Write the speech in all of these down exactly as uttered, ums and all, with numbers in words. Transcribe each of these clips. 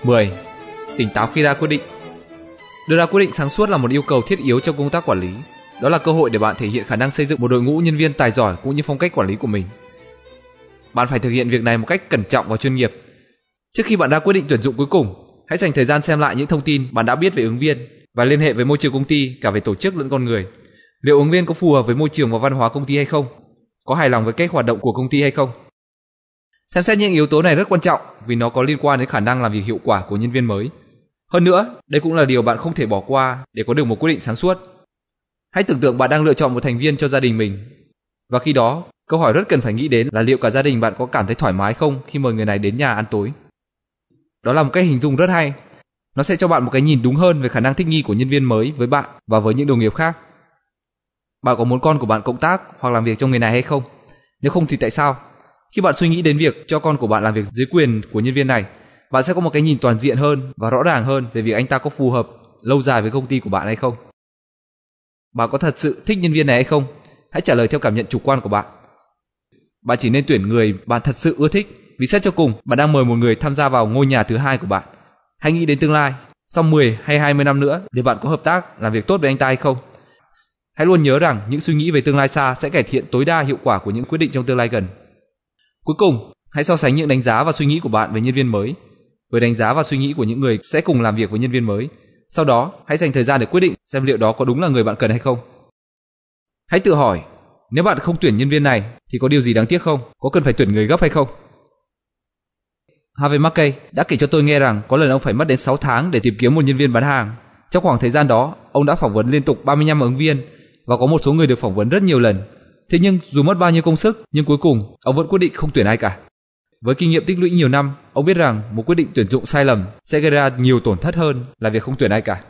mười. Tỉnh táo khi ra quyết định. Đưa ra quyết định sáng suốt là một yêu cầu thiết yếu trong công tác quản lý. Đó là cơ hội để bạn thể hiện khả năng xây dựng một đội ngũ nhân viên tài giỏi cũng như phong cách quản lý của mình. Bạn phải thực hiện việc này một cách cẩn trọng và chuyên nghiệp. Trước khi bạn ra quyết định tuyển dụng cuối cùng, hãy dành thời gian xem lại những thông tin bạn đã biết về ứng viên và liên hệ với môi trường công ty cả về tổ chức lẫn con người. Liệu ứng viên có phù hợp với môi trường và văn hóa công ty hay không? Có hài lòng với cách hoạt động của công ty hay không? Xem xét những yếu tố này rất quan trọng vì nó có liên quan đến khả năng làm việc hiệu quả của nhân viên mới. Hơn nữa, đây cũng là điều bạn không thể bỏ qua để có được một quyết định sáng suốt. Hãy tưởng tượng bạn đang lựa chọn một thành viên cho gia đình mình. Và khi đó, câu hỏi rất cần phải nghĩ đến là liệu cả gia đình bạn có cảm thấy thoải mái không khi mời người này đến nhà ăn tối. Đó là một cách hình dung rất hay. Nó sẽ cho bạn một cái nhìn đúng hơn về khả năng thích nghi của nhân viên mới với bạn và với những đồng nghiệp khác. Bạn có muốn con của bạn cộng tác hoặc làm việc trong nghề này hay không? Nếu không thì tại sao? Khi bạn suy nghĩ đến việc cho con của bạn làm việc dưới quyền của nhân viên này, bạn sẽ có một cái nhìn toàn diện hơn và rõ ràng hơn về việc anh ta có phù hợp lâu dài với công ty của bạn hay không. Bạn có thật sự thích nhân viên này hay không? Hãy trả lời theo cảm nhận chủ quan của bạn. Bạn chỉ nên tuyển người bạn thật sự ưa thích, vì xét cho cùng, bạn đang mời một người tham gia vào ngôi nhà thứ hai của bạn. Hãy nghĩ đến tương lai, sau mười hay hai mươi năm nữa, liệu bạn có hợp tác, làm việc tốt với anh ta hay không? Hãy luôn nhớ rằng những suy nghĩ về tương lai xa sẽ cải thiện tối đa hiệu quả của những quyết định trong tương lai gần. Cuối cùng, hãy so sánh những đánh giá và suy nghĩ của bạn về nhân viên mới với đánh giá và suy nghĩ của những người sẽ cùng làm việc với nhân viên mới. Sau đó, hãy dành thời gian để quyết định xem liệu đó có đúng là người bạn cần hay không. Hãy tự hỏi, nếu bạn không tuyển nhân viên này thì có điều gì đáng tiếc không? Có cần phải tuyển người gấp hay không? Harvey Mackay đã kể cho tôi nghe rằng có lần ông phải mất đến sáu tháng để tìm kiếm một nhân viên bán hàng. Trong khoảng thời gian đó, ông đã phỏng vấn liên tục ba mươi lăm ứng viên và có một số người được phỏng vấn rất nhiều lần. Thế nhưng dù mất bao nhiêu công sức, nhưng cuối cùng ông vẫn quyết định không tuyển ai cả. Với kinh nghiệm tích lũy nhiều năm, ông biết rằng một quyết định tuyển dụng sai lầm sẽ gây ra nhiều tổn thất hơn là việc không tuyển ai cả.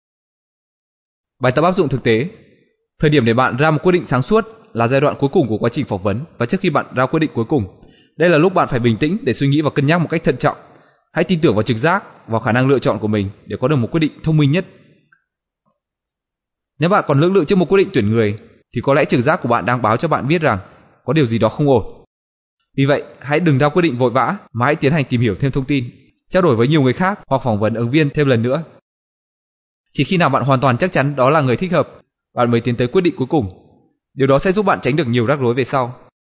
Bài tập áp dụng thực tế. Thời điểm để bạn ra một quyết định sáng suốt là giai đoạn cuối cùng của quá trình phỏng vấn và trước khi bạn ra quyết định cuối cùng. Đây là lúc bạn phải bình tĩnh để suy nghĩ và cân nhắc một cách thận trọng. Hãy tin tưởng vào trực giác, vào khả năng lựa chọn của mình để có được một quyết định thông minh nhất. Nếu bạn còn lưỡng lự trước một quyết định tuyển người, thì có lẽ trực giác của bạn đang báo cho bạn biết rằng có điều gì đó không ổn. Vì vậy, hãy đừng ra quyết định vội vã mà hãy tiến hành tìm hiểu thêm thông tin, trao đổi với nhiều người khác hoặc phỏng vấn ứng viên thêm lần nữa. Chỉ khi nào bạn hoàn toàn chắc chắn đó là người thích hợp, bạn mới tiến tới quyết định cuối cùng. Điều đó sẽ giúp bạn tránh được nhiều rắc rối về sau.